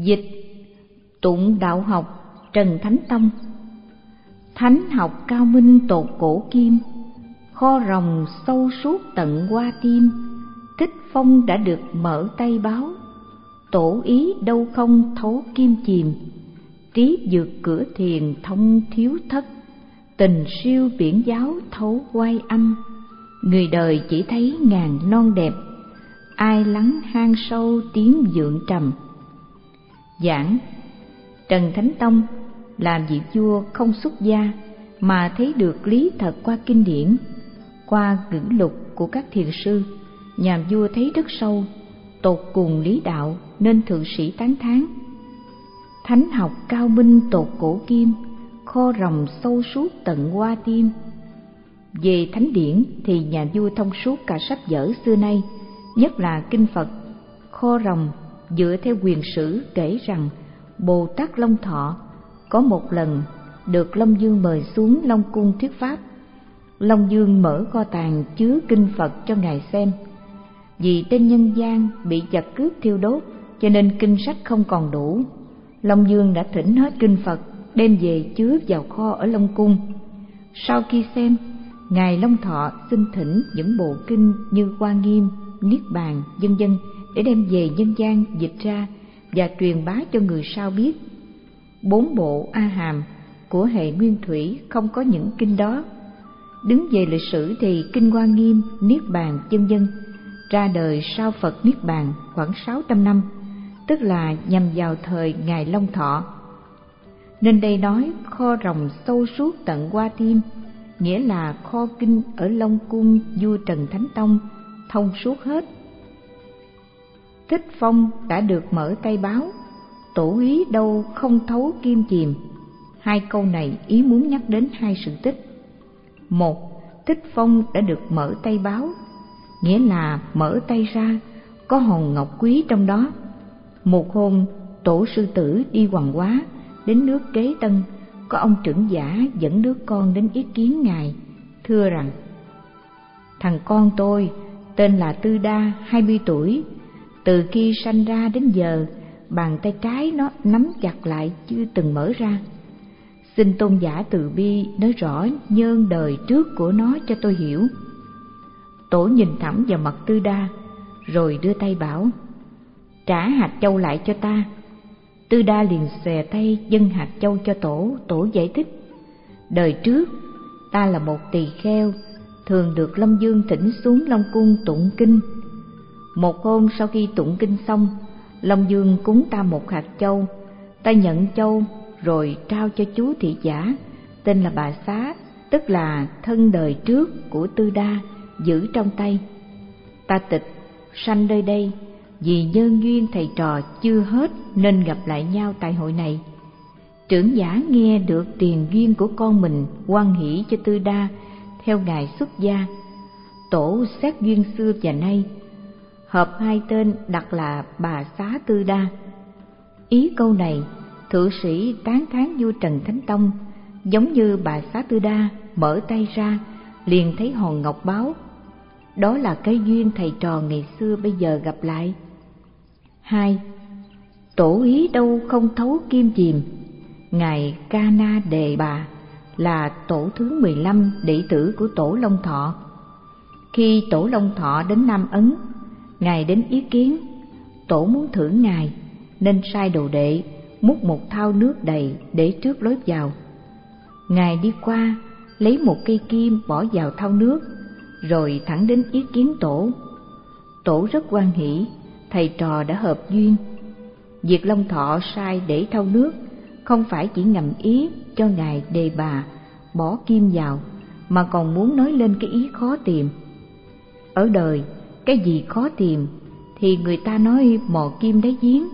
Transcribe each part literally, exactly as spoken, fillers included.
Dịch Tụng đạo học Trần Thánh Tông. Thánh học cao minh tột cổ kim, kho ròng sâu suốt tận qua tim. Thích Phong đã được mở tay báo, tổ ý đâu không thấu kim chìm. Trí vượt cửa thiền thông thiếu thất, tình siêu biển giáo thấu quay âm. Người đời chỉ thấy ngàn non đẹp, ai lắng hang sâu tiếng vượng trầm. Giảng Trần Thánh Tông làm vị vua không xuất gia mà thấy được lý thật qua kinh điển, qua ngữ lục của các thiền sư. Nhà vua thấy rất sâu, tột cùng lý đạo nên thượng sĩ tán thán. Thánh học cao minh tột cổ kim, kho ròng sâu suốt tận qua tim. Về thánh điển thì nhà vua thông suốt cả sách vở xưa nay, nhất là kinh Phật. Kho ròng dựa theo quyền sử kể rằng Bồ Tát Long Thọ có một lần được Long Dương mời xuống Long Cung thuyết pháp. Long Dương mở kho tàng chứa kinh Phật cho ngài xem. Vì tên nhân gian bị giặc cướp thiêu đốt cho nên kinh sách không còn đủ. Long Dương đã thỉnh hết kinh Phật đem về chứa vào kho ở Long Cung. Sau khi xem, ngài Long Thọ xin thỉnh những bộ kinh như Hoa Nghiêm, Niết Bàn, vân vân để đem về nhân gian dịch ra và truyền bá cho người sau biết. Bốn bộ A Hàm của hệ Nguyên Thủy không có những kinh đó. Đứng về lịch sử thì kinh Hoa Nghiêm, Niết Bàn, vân vân ra đời sau Phật Niết Bàn khoảng sáu trăm năm, tức là nhằm vào thời ngài Long Thọ. Nên đây nói kho ròng sâu suốt tận qua tim, nghĩa là kho kinh ở Long Cung vua Trần Thánh Tông thông suốt hết. Thích Phong đã được mở tay báo, tổ ý đâu không thấu kim chìm. Hai câu này ý muốn nhắc đến hai sự tích. Một, Thích Phong đã được mở tay báo, nghĩa là mở tay ra có hòn ngọc quý trong đó. Một hôm, tổ sư tử đi Hoàng Hóa đến nước Kế Tân, có ông trưởng giả dẫn đứa con đến ý kiến ngài, thưa rằng: thằng con tôi tên là Tư Đa, hai mươi tuổi. Từ khi sanh ra đến giờ, bàn tay trái nó nắm chặt lại chưa từng mở ra. Xin tôn giả từ bi nói rõ nhân đời trước của nó cho tôi hiểu. Tổ nhìn thẳng vào mặt Tư Đa, rồi đưa tay bảo: trả hạt châu lại cho ta. Tư Đa liền xòe tay dâng hạt châu cho tổ. Tổ giải thích: đời trước ta là một tỳ kheo, thường được Long Dương thỉnh xuống Long Cung tụng kinh. Một hôm sau khi tụng kinh xong, Long Dương cúng ta một hạt châu. Ta nhận châu rồi trao cho chú thị giả tên là Bà Xá, tức là thân đời trước của Tư Đa, giữ trong tay. Ta tịch sanh nơi đây vì nhân duyên thầy trò chưa hết nên gặp lại nhau tại hội này. Trưởng giả nghe được tiền duyên của con mình, hoan hỷ cho Tư Đa theo ngài xuất gia. Tổ xét duyên xưa và nay, hợp hai tên đặt là Bà Xá Tư Đa. Ý câu này thượng sĩ tán thán vua Trần Thánh Tông, giống như Bà Xá Tư Đa mở tay ra liền thấy hòn ngọc báo. Đó là cái duyên thầy trò ngày xưa bây giờ gặp lại. Hai, tổ ý đâu không thấu kim chìm. Ngài Ca Na Đề Bà là tổ thứ mười lăm đệ tử của tổ Long Thọ. Khi tổ Long Thọ đến Nam Ấn, ngài đến ý kiến. Tổ muốn thưởng ngài nên sai đồ đệ múc một thau nước đầy để trước lối vào. Ngài đi qua lấy một cây kim bỏ vào thau nước, rồi thẳng đến ý kiến tổ. Tổ rất hoan hỷ, thầy trò đã hợp duyên. Việc Long Thọ sai để thau nước không phải chỉ ngầm ý cho ngài Đề Bà bỏ kim vào, mà còn muốn nói lên cái ý khó tìm. Ở đời, cái gì khó tìm thì người ta nói mò kim đáy giếng.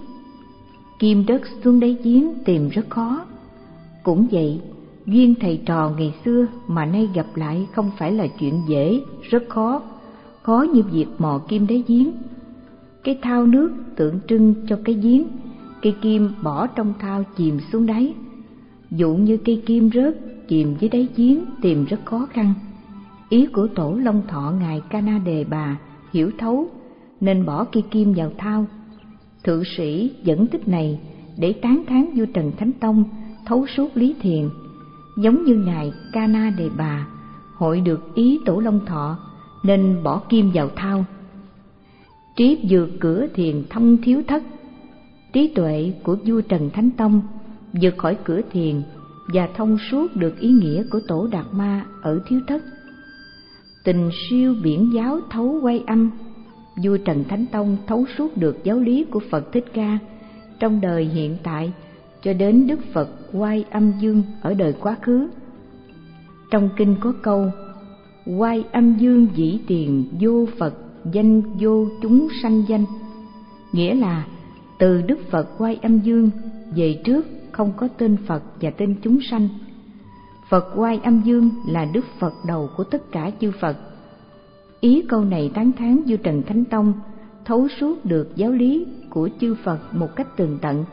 Kim đất xuống đáy giếng tìm rất khó. Cũng vậy, duyên thầy trò ngày xưa mà nay gặp lại không phải là chuyện dễ, rất khó. Khó như việc mò kim đáy giếng. Cái thau nước tượng trưng cho cái giếng, cây kim bỏ trong thau chìm xuống đáy. Dụ như cây kim rớt chìm dưới đáy giếng tìm rất khó khăn. Ý của tổ Long Thọ ngài Ca Na Đề Bà hiểu thấu nên bỏ cây kim vào thau. Thượng sĩ dẫn tích này để tán thán vua Trần Thánh Tông thấu suốt lý thiền, giống như ngài Ca Na Đề Bà hội được ý Tổ Long Thọ nên bỏ kim vào thao. Trí vượt cửa thiền thông thiếu thất, trí tuệ của vua Trần Thánh Tông vượt khỏi cửa thiền và thông suốt được ý nghĩa của Tổ Đạt Ma ở thiếu thất. Tình siêu biển giáo thấu quay âm, vua Trần Thánh Tông thấu suốt được giáo lý của Phật Thích Ca trong đời hiện tại cho đến Đức Phật Quay Âm Dương ở đời quá khứ. Trong kinh có câu Quay Âm Dương dĩ tiền vô Phật danh vô chúng sanh danh, nghĩa là từ Đức Phật Quay Âm Dương về trước không có tên Phật và tên chúng sanh. Phật Quay Âm Dương là Đức Phật đầu của tất cả chư Phật. Ý câu này tán thán vua Trần Thánh Tông thấu suốt được giáo lý của chư Phật một cách tường tận.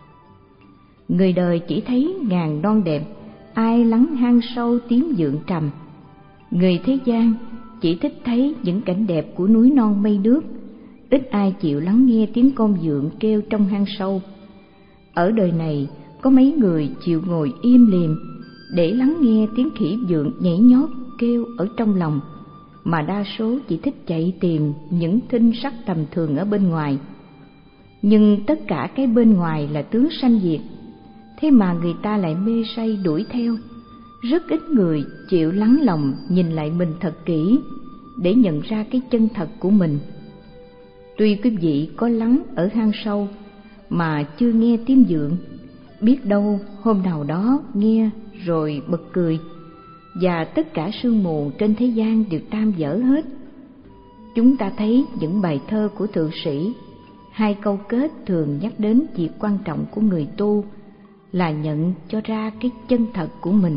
Người đời chỉ thấy ngàn non đẹp, ai lắng hang sâu tiếng vượng trầm. Người thế gian chỉ thích thấy những cảnh đẹp của núi non mây nước, ít ai chịu lắng nghe tiếng con vượng kêu trong hang sâu. Ở đời này có mấy người chịu ngồi im lìm để lắng nghe tiếng khỉ vượng nhảy nhót kêu ở trong lòng, mà đa số chỉ thích chạy tìm những thinh sắc tầm thường ở bên ngoài. Nhưng tất cả cái bên ngoài là tướng sanh diệt, thế mà người ta lại mê say đuổi theo. Rất ít người chịu lắng lòng nhìn lại mình thật kỹ để nhận ra cái chân thật của mình. Tuy quý vị có lắng ở hang sâu mà chưa nghe tiếng vượng, biết đâu hôm nào đó nghe rồi bật cười, và tất cả sương mù trên thế gian đều tan vỡ hết. Chúng ta thấy những bài thơ của thượng sĩ, hai câu kết thường nhắc đến việc quan trọng của người tu là nhận cho ra cái chân thật của mình.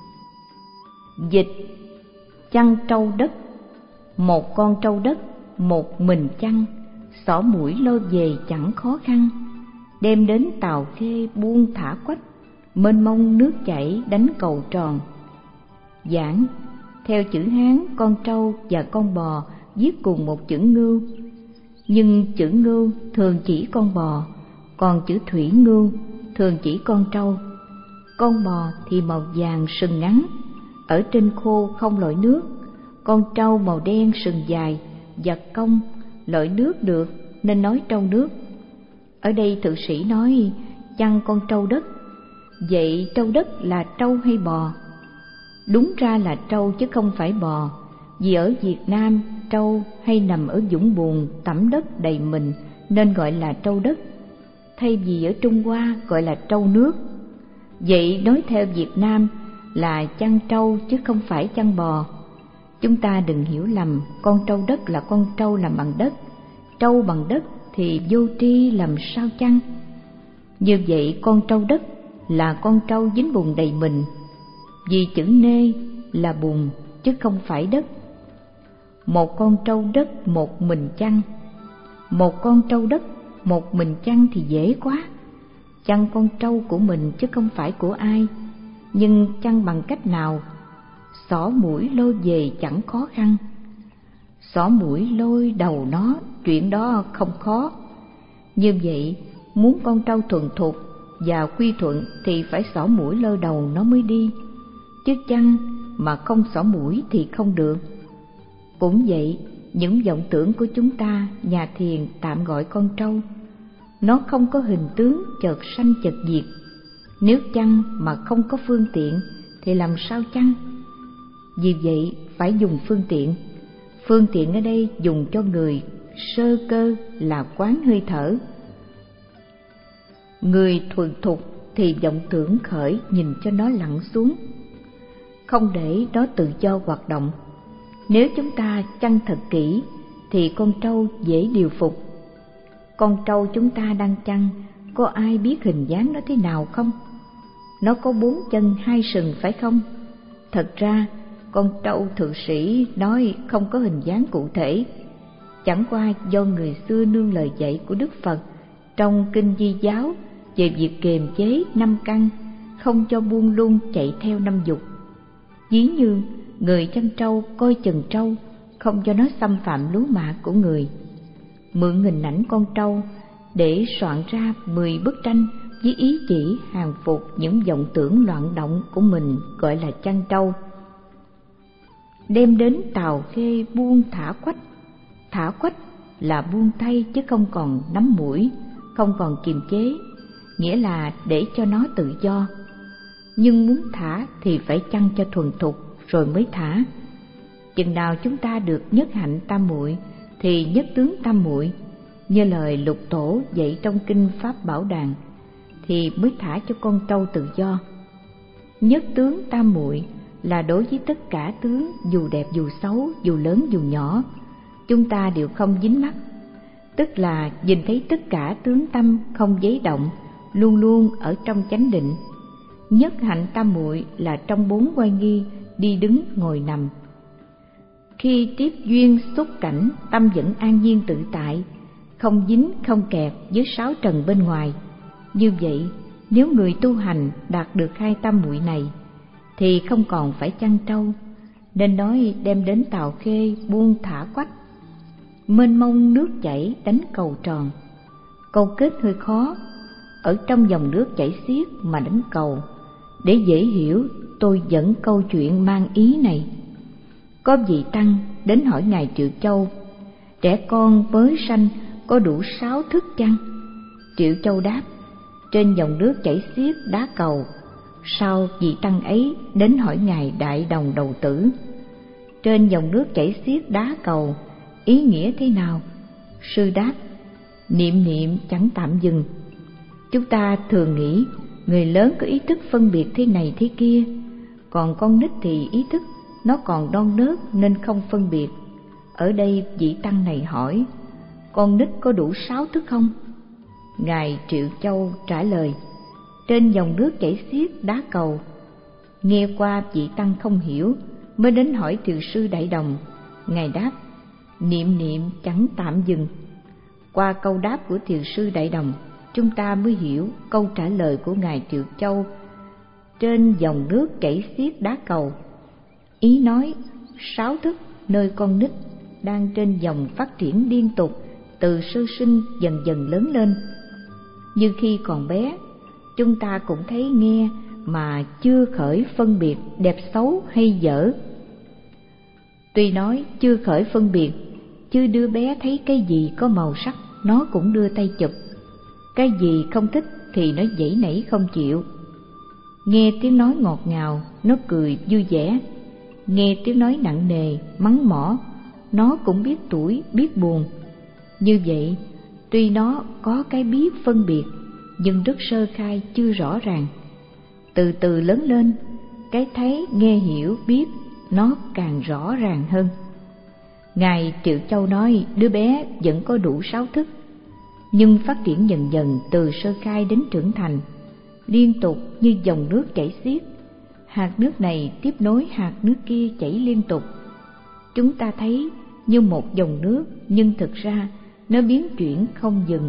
Dịch chăn trâu đất, một con trâu đất một mình chăn, xỏ mũi lôi về chẳng khó khăn, đem đến tàu khê buông thả quách, mênh mông nước chảy đánh cầu tròn. Giảng theo chữ Hán, con trâu và con bò viết cùng một chữ ngưu, nhưng chữ ngưu thường chỉ con bò, còn chữ thủy ngưu thường chỉ con trâu. Con bò thì màu vàng sừng ngắn, ở trên khô không lội nước, con trâu màu đen sừng dài, và cong, lội nước được nên nói trâu nước. Ở đây thượng sĩ nói chăn con trâu đất. Vậy trâu đất là trâu hay bò? Đúng ra là trâu chứ không phải bò, vì ở Việt Nam trâu hay nằm ở vũng bùn tẩm đất đầy mình nên gọi là trâu đất, thay vì ở Trung Hoa gọi là trâu nước. Vậy nói theo Việt Nam là chăn trâu chứ không phải chăn bò. Chúng ta đừng hiểu lầm, con trâu đất là con trâu làm bằng đất, trâu bằng đất thì vô tri làm sao chăng? Như vậy con trâu đất là con trâu dính bùn đầy mình, vì chữ nê là bùn chứ không phải đất. Một con trâu đất một mình chăn, một con trâu đất một mình chăn thì dễ quá. Chăn con trâu của mình chứ không phải của ai, nhưng chăn bằng cách nào? Xỏ mũi lôi về chẳng khó khăn. Xỏ mũi lôi đầu nó, chuyện đó không khó. Như vậy, muốn con trâu thuần thục và quy thuận thì phải xỏ mũi lôi đầu nó mới đi, chứ chăn mà không xỏ mũi thì không được. Cũng vậy, những vọng tưởng của chúng ta, nhà thiền tạm gọi con trâu, nó không có hình tướng chợt sanh chợt diệt. Nếu chăn mà không có phương tiện thì làm sao chăn? Vì vậy phải dùng phương tiện. Phương tiện ở đây dùng cho người sơ cơ là quán hơi thở. Người thuần thục thì vọng tưởng khởi nhìn cho nó lặn xuống, không để nó tự do hoạt động. Nếu chúng ta chăn thật kỹ thì con trâu dễ điều phục. Con trâu chúng ta đang chăn, có ai biết hình dáng nó thế nào không? Nó có bốn chân hai sừng phải không? Thật ra con trâu thượng sĩ nói không có hình dáng cụ thể, chẳng qua do người xưa nương lời dạy của Đức Phật trong Kinh Di Giáo về việc kiềm chế năm căn, không cho buông lung chạy theo năm dục. Ví như người chăn trâu coi chừng trâu, không cho nó xâm phạm lúa mạ của người. Mượn hình ảnh con trâu để soạn ra mười bức tranh với ý chỉ hàng phục những vọng tưởng loạn động của mình gọi là chăn trâu. Đem đến tàu khê buông thả quách. Thả quách là buông tay chứ không còn nắm mũi, không còn kiềm chế, nghĩa là để cho nó tự do. Nhưng muốn thả thì phải chăn cho thuần thục rồi mới thả. Chừng nào chúng ta được nhất hạnh tam muội thì nhất tướng tam muội, như lời Lục Tổ dạy trong kinh Pháp Bảo Đàn, thì mới thả cho con trâu tự do. Nhất tướng tam muội là đối với tất cả tướng, dù đẹp dù xấu, dù lớn dù nhỏ, chúng ta đều không dính mắc, tức là nhìn thấy tất cả tướng tâm không giấy động, luôn luôn ở trong chánh định. Nhất hạnh tam muội là trong bốn oai nghi, đi đứng ngồi nằm. Khi tiếp duyên xúc cảnh, tâm vẫn an nhiên tự tại, không dính không kẹt với sáu trần bên ngoài. Như vậy, nếu người tu hành đạt được hai tam muội này thì không còn phải chăn trâu, nên nói đem đến tàu khê buông thả quách. Mênh mông nước chảy đánh cầu tròn. Câu kết hơi khó, ở trong dòng nước chảy xiết mà đánh cầu. Để dễ hiểu, tôi dẫn câu chuyện mang ý này. Có vị tăng đến hỏi ngài Triệu Châu: trẻ con mới sanh có đủ sáu thức chăng? Triệu Châu đáp: trên dòng nước chảy xiết đá cầu. Sau vị tăng ấy đến hỏi ngài Đại Đồng Đầu Tử: trên dòng nước chảy xiết đá cầu, ý nghĩa thế nào? Sư đáp: niệm niệm chẳng tạm dừng. Chúng ta thường nghĩ người lớn có ý thức phân biệt thế này thế kia, còn con nít thì ý thức nó còn non nớt nên không phân biệt. Ở đây vị tăng này hỏi: con nít có đủ sáu thức không? Ngài Triệu Châu trả lời: trên dòng nước chảy xiết đá cầu. Nghe qua vị tăng không hiểu, mới đến hỏi thiền sư Đại Đồng. Ngài đáp: niệm niệm chẳng tạm dừng. Qua câu đáp của thiền sư Đại Đồng, chúng ta mới hiểu câu trả lời của ngài Triệu Châu: trên dòng nước chảy xiết đá cầu. Ý nói sáu thức nơi con nít đang trên dòng phát triển liên tục, từ sơ sinh dần dần lớn lên. Như khi còn bé, chúng ta cũng thấy nghe mà chưa khởi phân biệt đẹp xấu hay dở. Tuy nói chưa khởi phân biệt, chứ đứa bé thấy cái gì có màu sắc nó cũng đưa tay chụp, cái gì không thích thì nó giãy nảy không chịu. Nghe tiếng nói ngọt ngào, nó cười vui vẻ. Nghe tiếng nói nặng nề, mắng mỏ, nó cũng biết tủi, biết buồn. Như vậy, tuy nó có cái biết phân biệt, nhưng rất sơ khai, chưa rõ ràng. Từ từ lớn lên, cái thấy, nghe, hiểu, biết nó càng rõ ràng hơn. Ngài Triệu Châu nói đứa bé vẫn có đủ sáu thức, nhưng phát triển dần dần từ sơ khai đến trưởng thành, liên tục như dòng nước chảy xiết. Hạt nước này tiếp nối hạt nước kia chảy liên tục. Chúng ta thấy như một dòng nước, nhưng thực ra nó biến chuyển không dừng.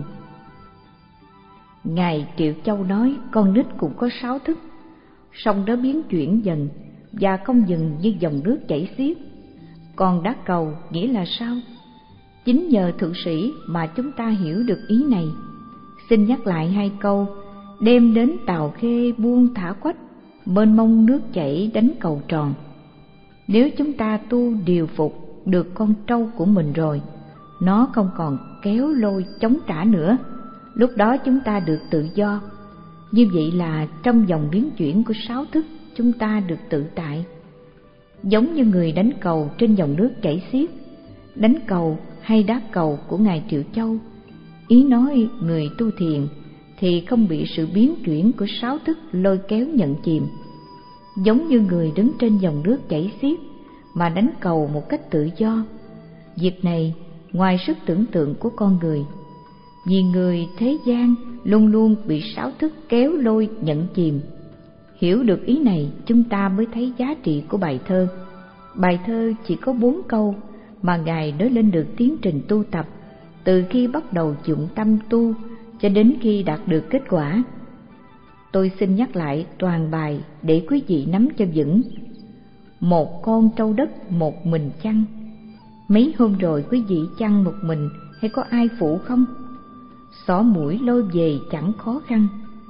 Ngài Triệu Châu nói con nít cũng có sáu thức, song nó biến chuyển dần và không dừng như dòng nước chảy xiết. Còn đá cầu nghĩa là sao? Chính nhờ thượng sĩ mà chúng ta hiểu được ý này. Xin nhắc lại hai câu: đem đến tàu khê buông thả quách, mênh mông nước chảy đánh cầu tròn. Nếu chúng ta tu điều phục được con trâu của mình rồi, nó không còn kéo lôi chống trả nữa, lúc đó chúng ta được tự do. Như vậy là trong dòng biến chuyển của sáu thức, chúng ta được tự tại. Giống như người đánh cầu trên dòng nước chảy xiết. Đánh cầu hay đá cầu của ngài Triệu Châu, ý nói người tu thiền thì không bị sự biến chuyển của sáu thức lôi kéo nhận chìm. Giống như người đứng trên dòng nước chảy xiết mà đánh cầu một cách tự do. Việc này ngoài sức tưởng tượng của con người, vì người thế gian luôn luôn bị sáu thức kéo lôi nhận chìm. Hiểu được ý này, chúng ta mới thấy giá trị của bài thơ. Bài thơ chỉ có bốn câu mà Ngài nói lên được tiến trình tu tập, từ khi bắt đầu dụng tâm tu cho đến khi đạt được kết quả. Tôi xin nhắc lại toàn bài để quý vị nắm cho vững. Một con trâu đất một mình chăn. Mấy hôm rồi quý vị chăn một mình hay có ai phụ không? Xỏ mũi lôi về chẳng khó khăn.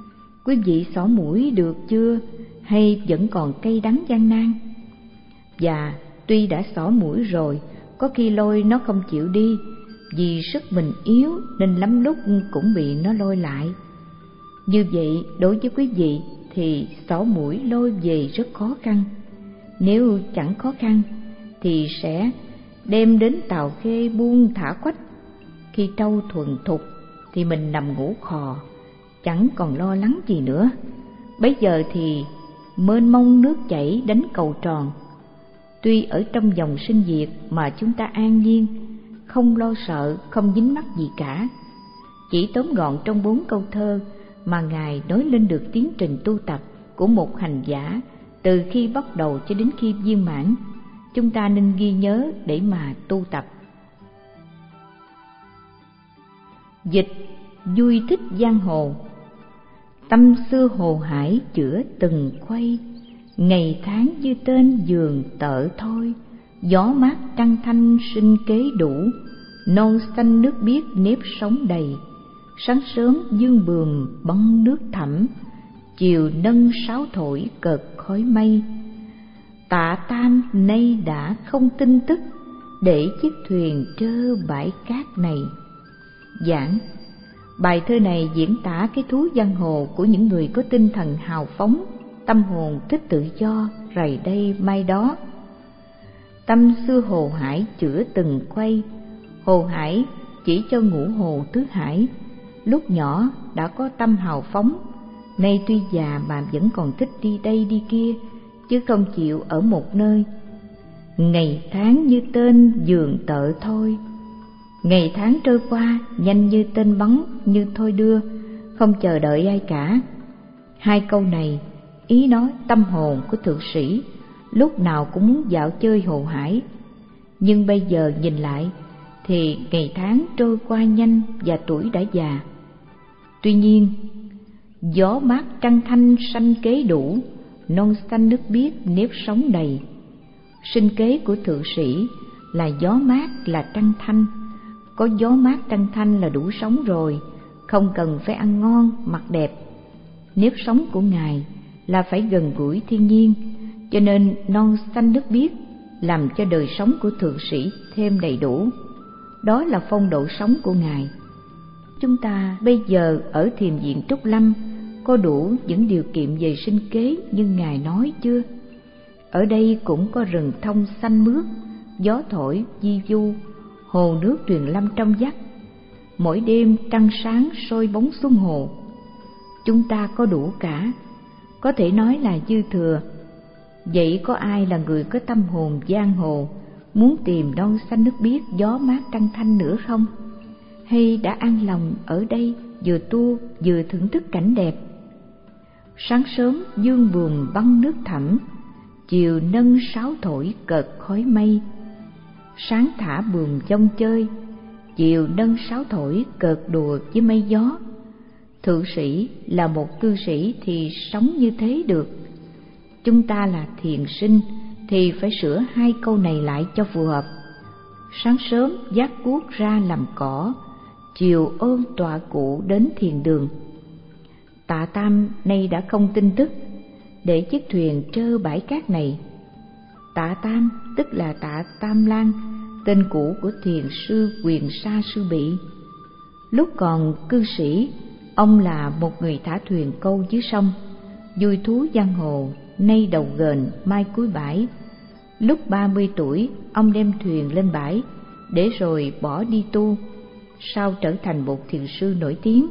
Quý vị xỏ mũi được chưa, hay vẫn còn cay đắng gian nan? Và tuy đã xỏ mũi rồi, có khi lôi nó không chịu đi, vì sức mình yếu nên lắm lúc cũng bị nó lôi lại. Như vậy, đối với quý vị thì xỏ mũi lôi về rất khó khăn. Nếu chẳng khó khăn thì sẽ đem đến tàu khê buông thả quách. Khi trâu thuần thục thì mình nằm ngủ khò, chẳng còn lo lắng gì nữa. Bấy giờ thì mênh mông nước chảy đánh cầu tròn. Tuy ở trong dòng sinh diệt mà chúng ta an nhiên, không lo sợ, không dính mắc gì cả. Chỉ tóm gọn trong bốn câu thơ mà Ngài nói lên được tiến trình tu tập của một hành giả từ khi bắt đầu cho đến khi viên mãn, chúng ta nên ghi nhớ để mà tu tập. Dịch vui thích giang hồ. Tâm xưa hồ hải chữa từng khuây, ngày tháng như tên giường tợ thôi. Gió mát trăng thanh sinh kế đủ, non xanh nước biếc nếp sống đầy. Sáng sớm dương bườm băng nước thẳm, chiều nâng sáo thổi cợt khói mây. Tạ Tam nay đã không tin tức, để chiếc thuyền trơ bãi cát này. Giảng. Bài thơ này diễn tả cái thú giang hồ của những người có tinh thần hào phóng, tâm hồn thích tự do, rày đây mai đó. Tâm xưa hồ hải chữa từng quay. Hồ hải chỉ cho ngũ hồ tứ hải. Lúc nhỏ đã có tâm hào phóng, nay tuy già mà vẫn còn thích đi đây đi kia, chứ không chịu ở một nơi. Ngày tháng như tên giường tợ thôi. Ngày tháng trôi qua nhanh như tên bắn, như thôi đưa, không chờ đợi ai cả. Hai câu này ý nói tâm hồn của thượng sĩ lúc nào cũng muốn dạo chơi hồ hải. Nhưng bây giờ nhìn lại thì ngày tháng trôi qua nhanh và tuổi đã già. Tuy nhiên, gió mát trăng thanh sanh kế đủ, non xanh nước biếc nếp sống đầy. Sinh kế của thượng sĩ là gió mát, là trăng thanh. Có gió mát trăng thanh là đủ sống rồi, không cần phải ăn ngon mặc đẹp. Nếp sống của Ngài là phải gần gũi thiên nhiên, cho nên non xanh nước biếc làm cho đời sống của thượng sĩ thêm đầy đủ. Đó là phong độ sống của Ngài. Chúng ta bây giờ ở thiền viện Trúc Lâm có đủ những điều kiện về sinh kế như Ngài nói chưa? Ở đây cũng có rừng thông xanh mướt, gió thổi vi vu, hồ nước tuyền lâm trong vắt. Mỗi đêm trăng sáng soi bóng xuống hồ. Chúng ta có đủ cả, có thể nói là dư thừa. Vậy có ai là người có tâm hồn giang hồ, muốn tìm non xanh nước biếc, gió mát trăng thanh nữa không? Hay đã an lòng ở đây vừa tu vừa thưởng thức cảnh đẹp? Sáng sớm dương buồm băng nước thẳm, chiều nâng sáo thổi cợt khói mây. Sáng thả buồm dông chơi, chiều nâng sáo thổi cợt đùa với mây gió. Thượng sĩ là một cư sĩ thì sống như thế được. Chúng ta là thiền sinh thì phải sửa hai câu này lại cho phù hợp. Sáng sớm vác cuốc ra làm cỏ, chiều ôm tọa cụ đến thiền đường. Tạ Tam nay đã không tin tức, để chiếc thuyền trơ bãi cát này. Tạ Tam tức là Tạ Tam Lan, tên cũ của thiền sư Quyền Sa Sư Bị. Lúc còn cư sĩ, ông là một người thả thuyền câu dưới sông, vui thú giang hồ, nay đầu ghềnh mai cuối bãi. Lúc ba mươi tuổi, ông đem thuyền lên bãi, để rồi bỏ đi tu, sau trở thành một thiền sư nổi tiếng.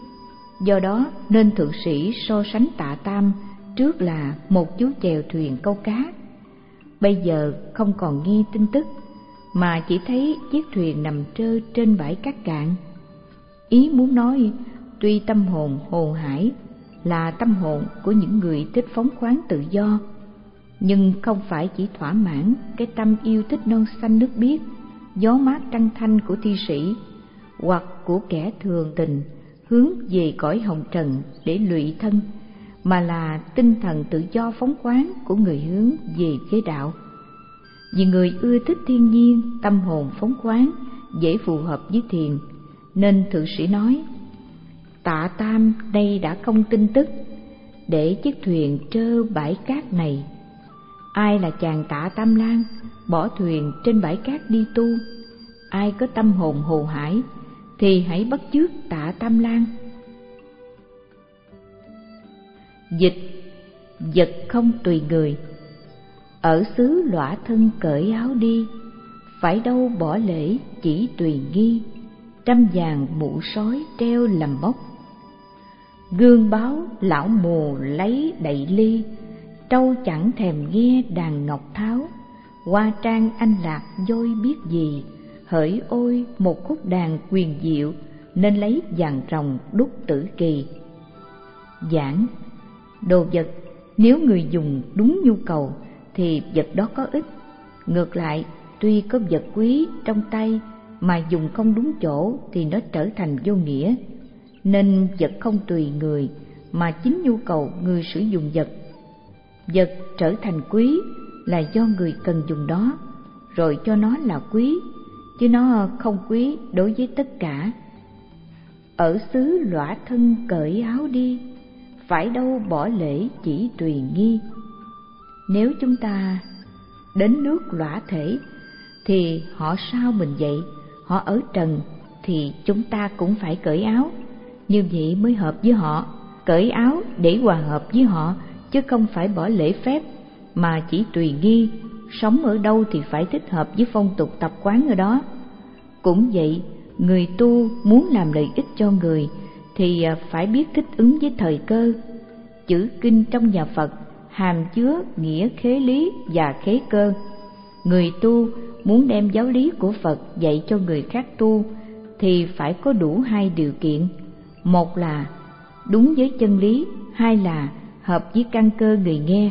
Do đó nên thượng sĩ so sánh Tạ Tam trước là một chú chèo thuyền câu cá. Bây giờ không còn nghe tin tức, mà chỉ thấy chiếc thuyền nằm trơ trên bãi cát cạn. Ý muốn nói, tuy tâm hồn hồ hải là tâm hồn của những người thích phóng khoáng tự do, nhưng không phải chỉ thỏa mãn cái tâm yêu thích non xanh nước biếc, gió mát trăng thanh của thi sĩ, hoặc của kẻ thường tình hướng về cõi hồng trần để lụy thân, mà là tinh thần tự do phóng khoáng của người hướng về giới đạo. Vì người ưa thích thiên nhiên, tâm hồn phóng khoáng, dễ phù hợp với thiền, nên thượng sĩ nói: Tạ Tam nay đã không tin tức, để chiếc thuyền trơ bãi cát này. Ai là chàng Tạ Tam Lang bỏ thuyền trên bãi cát đi tu? Ai có tâm hồn hồ hải thì hãy bắt chước Tạ Tam Lang. Dịch: vật không tùy người. Ở xứ Lõa Thân cởi áo đi, phải đâu bỏ lễ chỉ tùy nghi. Trăm vàng mũ sói treo làm mốc, gương báo lão mù lấy đậy ly. Trâu chẳng thèm nghe đàn ngọc tháo, hoa trang anh lạc dôi biết gì. Hỡi ôi một khúc đàn quyền diệu, nên lấy vàng ròng đúc tử kỳ. Giảng: đồ vật nếu người dùng đúng nhu cầu thì vật đó có ích. Ngược lại, tuy có vật quý trong tay mà dùng không đúng chỗ thì nó trở thành vô nghĩa. Nên vật không tùy người, mà chính nhu cầu người sử dụng vật. Vật trở thành quý là do người cần dùng đó, rồi cho nó là quý, chứ nó không quý đối với tất cả. Ở xứ Lõa Thân cởi áo đi, phải đâu bỏ lễ chỉ tùy nghi. Nếu chúng ta đến nước lõa thể thì họ sao mình vậy? Họ ở trần thì chúng ta cũng phải cởi áo, như vậy mới hợp với họ. Cởi áo để hòa hợp với họ, chứ không phải bỏ lễ phép mà chỉ tùy nghi. Sống ở đâu thì phải thích hợp với phong tục tập quán ở đó. Cũng vậy, người tu muốn làm lợi ích cho người thì phải biết thích ứng với thời cơ. Chữ kinh trong nhà Phật hàm chứa nghĩa khế lý và khế cơ. Người tu muốn đem giáo lý của Phật dạy cho người khác tu thì phải có đủ hai điều kiện. Một là đúng với chân lý, hai là hợp với căn cơ người nghe.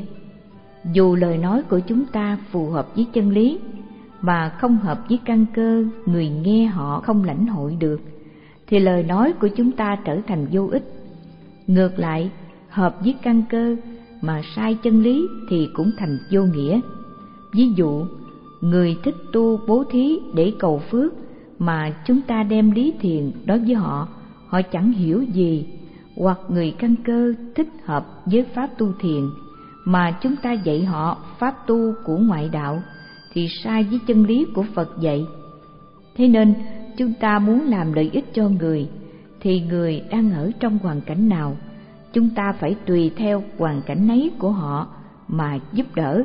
Dù lời nói của chúng ta phù hợp với chân lý mà không hợp với căn cơ người nghe họ không lãnh hội được, thì lời nói của chúng ta trở thành vô ích. Ngược lại, hợp với căn cơ mà sai chân lý thì cũng thành vô nghĩa. Ví dụ, người thích tu bố thí để cầu phước mà chúng ta đem lý thiền đối với họ, họ chẳng hiểu gì. Hoặc người căn cơ thích hợp với pháp tu thiền mà chúng ta dạy họ pháp tu của ngoại đạo thì sai với chân lý của Phật dạy. Thế nên chúng ta muốn làm lợi ích cho người thì người đang ở trong hoàn cảnh nào, chúng ta phải tùy theo hoàn cảnh ấy của họ mà giúp đỡ.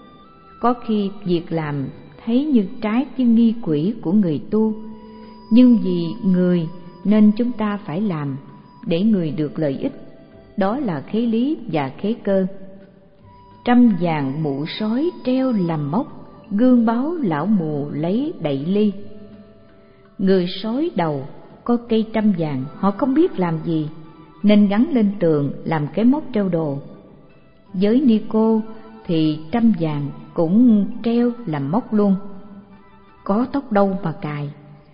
Có khi việc làm thấy như trái với nghi quỹ của người tu, nhưng vì người nên chúng ta phải làm để người được lợi ích. Đó là khế lý và khế cơ. Trăm vàng mũ sói treo làm mốc, gương báo lão mù lấy đậy ly. Người sói đầu có cây trăm vàng, họ không biết làm gì nên gắn lên tường làm cái móc treo đồ. Với ni cô thì trăm vàng cũng treo làm móc luôn, có tóc đâu mà cài.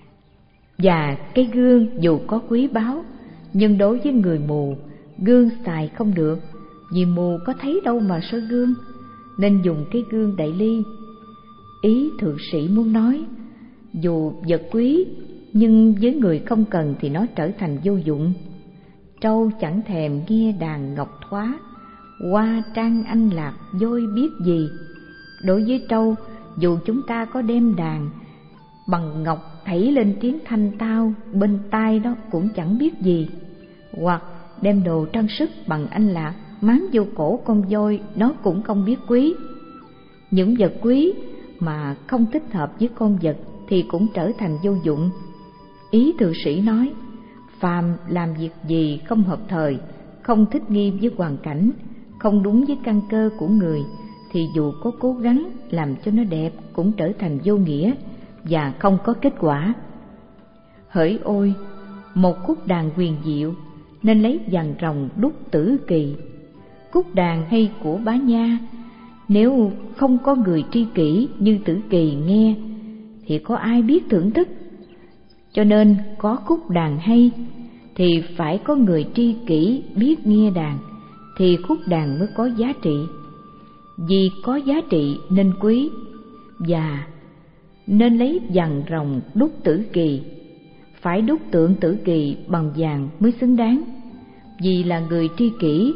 Và cái gương dù có quý báu, nhưng đối với người mù, gương xài không được, vì mù có thấy đâu mà soi gương, nên dùng cái gương đậy ly. Ý thượng sĩ muốn nói, dù vật quý, nhưng với người không cần thì nó trở thành vô dụng. Trâu chẳng thèm nghe đàn ngọc thoá, hoa trang anh lạc dôi biết gì. Đối với trâu, dù chúng ta có đem đàn bằng ngọc thảy lên tiếng thanh tao bên tai đó cũng chẳng biết gì. Hoặc đem đồ trang sức bằng anh lạc máng vô cổ con voi, nó cũng không biết quý. Những vật quý mà không thích hợp với con vật thì cũng trở thành vô dụng. Ý thượng sĩ nói, phàm làm việc gì không hợp thời, không thích nghi với hoàn cảnh, không đúng với căn cơ của người, thì dù có cố gắng làm cho nó đẹp cũng trở thành vô nghĩa và không có kết quả. Hỡi ôi, một khúc đàn huyền diệu nên lấy vàng ròng đúc tử kỳ. Khúc đàn hay của Bá Nha, nếu không có người tri kỷ như Tử Kỳ nghe thì có ai biết thưởng thức. Cho nên có khúc đàn hay thì phải có người tri kỷ biết nghe đàn, thì khúc đàn mới có giá trị. Vì có giá trị nên quý, và nên lấy vàng ròng đúc tử kỳ. Phải đúc tượng tử kỳ bằng vàng mới xứng đáng. Vì là người tri kỷ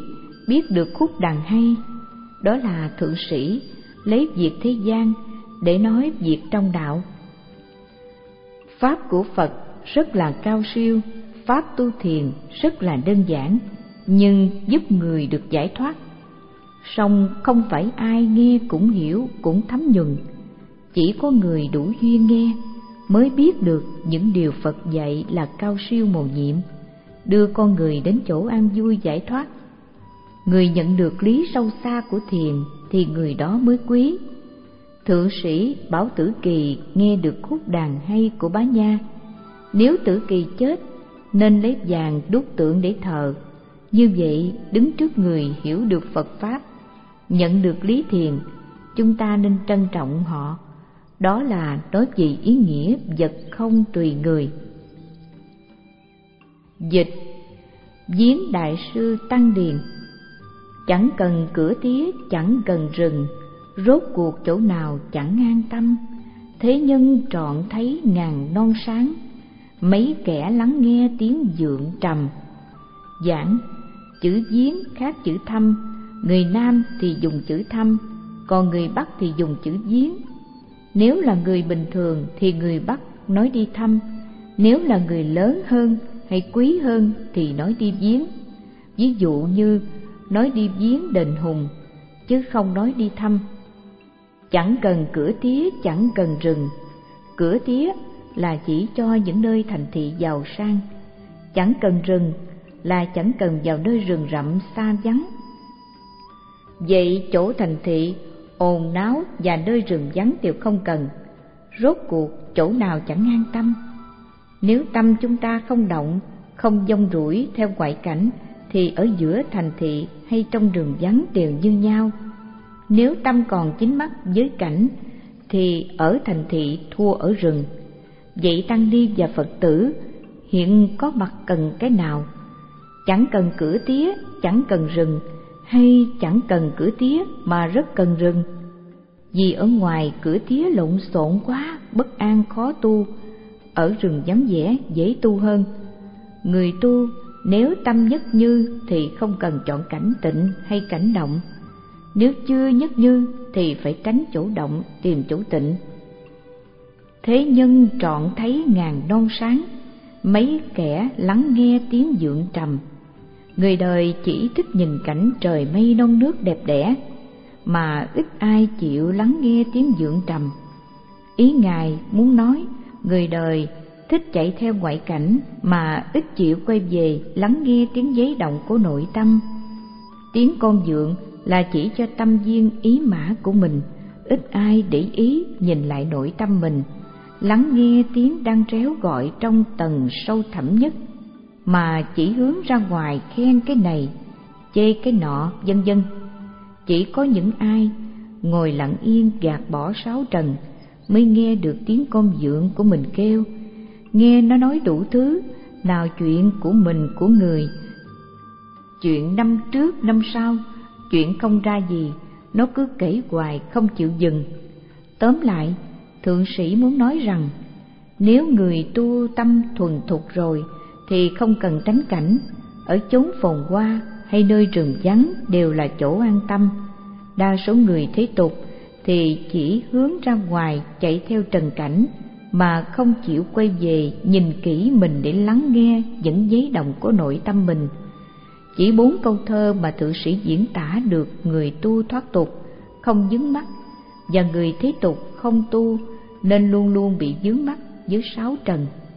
biết được khúc đàn hay, đó là thượng sĩ lấy việc thế gian để nói việc trong đạo. Pháp của Phật rất là cao siêu, pháp tu thiền rất là đơn giản, nhưng giúp người được giải thoát. Song không phải ai nghe cũng hiểu cũng thấm nhuần, chỉ có người đủ duyên nghe mới biết được những điều Phật dạy là cao siêu mầu nhiệm, đưa con người đến chỗ an vui giải thoát. Người nhận được lý sâu xa của thiền thì người đó mới quý. Thượng sĩ bảo Tử Kỳ nghe được khúc đàn hay của Bá Nha. Nếu Tử Kỳ chết nên lấy vàng đúc tượng để thờ, như vậy đứng trước người hiểu được Phật Pháp, nhận được lý thiền, chúng ta nên trân trọng họ. Đó là nói về ý nghĩa vật không tùy người. Dịch: Viếng đại sư Tăng Điền. Chẳng cần cửa tía, chẳng cần rừng, rốt cuộc chỗ nào chẳng an tâm. Thế nhân trọn thấy ngàn non sáng, mấy kẻ lắng nghe tiếng dượng trầm. Giảng: chữ viếng khác chữ thăm, người Nam thì dùng chữ thăm, còn người Bắc thì dùng chữ viếng. Nếu là người bình thường thì người Bắc nói đi thăm, nếu là người lớn hơn hay quý hơn thì nói đi viếng. Ví dụ như nói đi viếng đền Hùng, chứ không nói đi thăm. Chẳng cần cửa tía, chẳng cần rừng. Cửa tía là chỉ cho những nơi thành thị giàu sang, chẳng cần rừng là chẳng cần vào nơi rừng rậm xa vắng. Vậy chỗ thành thị ồn náo và nơi rừng vắng đều không cần, rốt cuộc chỗ nào chẳng an tâm. Nếu tâm chúng ta không động, không dông rủi theo ngoại cảnh thì ở giữa thành thị hay trong rừng vắng đều như nhau. Nếu tâm còn chính mắt với cảnh thì ở thành thị thua ở rừng. Vậy tăng ni và Phật tử hiện có mặt cần cái nào? Chẳng cần cửa tía, chẳng cần rừng, hay chẳng cần cửa tía mà rất cần rừng? Vì ở ngoài cửa tía lộn xộn quá, bất an khó tu, ở rừng vắng vẻ dễ tu hơn. Người tu nếu tâm nhất như thì không cần chọn cảnh tịnh hay cảnh động, nếu chưa nhất như thì phải tránh chỗ động tìm chỗ tịnh. Thế nhân trọn thấy ngàn non sáng, mấy kẻ lắng nghe tiếng dượng trầm. Người đời chỉ thích nhìn cảnh trời mây non nước đẹp đẽ, mà ít ai chịu lắng nghe tiếng dượng trầm. Ý Ngài muốn nói người đời thích chạy theo ngoại cảnh mà ít chịu quay về lắng nghe tiếng giấy động của nội tâm. Tiếng con dượng là chỉ cho tâm viên ý mã của mình, ít ai để ý nhìn lại nội tâm mình, lắng nghe tiếng đang réo gọi trong tầng sâu thẳm nhất, mà chỉ hướng ra ngoài khen cái này, chê cái nọ, vân vân. Chỉ có những ai ngồi lặng yên gạt bỏ sáu trần mới nghe được tiếng con dượng của mình kêu, nghe nó nói đủ thứ, nào chuyện của mình của người, chuyện năm trước năm sau, chuyện không ra gì, nó cứ kể hoài không chịu dừng. Tóm lại, thượng sĩ muốn nói rằng nếu người tu tâm thuần thục rồi thì không cần tránh cảnh, ở chốn phồn hoa hay nơi rừng vắng đều là chỗ an tâm. Đa số người thế tục thì chỉ hướng ra ngoài chạy theo trần cảnh, mà không chịu quay về nhìn kỹ mình để lắng nghe những giấy động của nội tâm mình. Chỉ bốn câu thơ mà thượng sĩ diễn tả được người tu thoát tục không vướng mắc, và người thế tục không tu nên luôn luôn bị vướng mắc với sáu trần.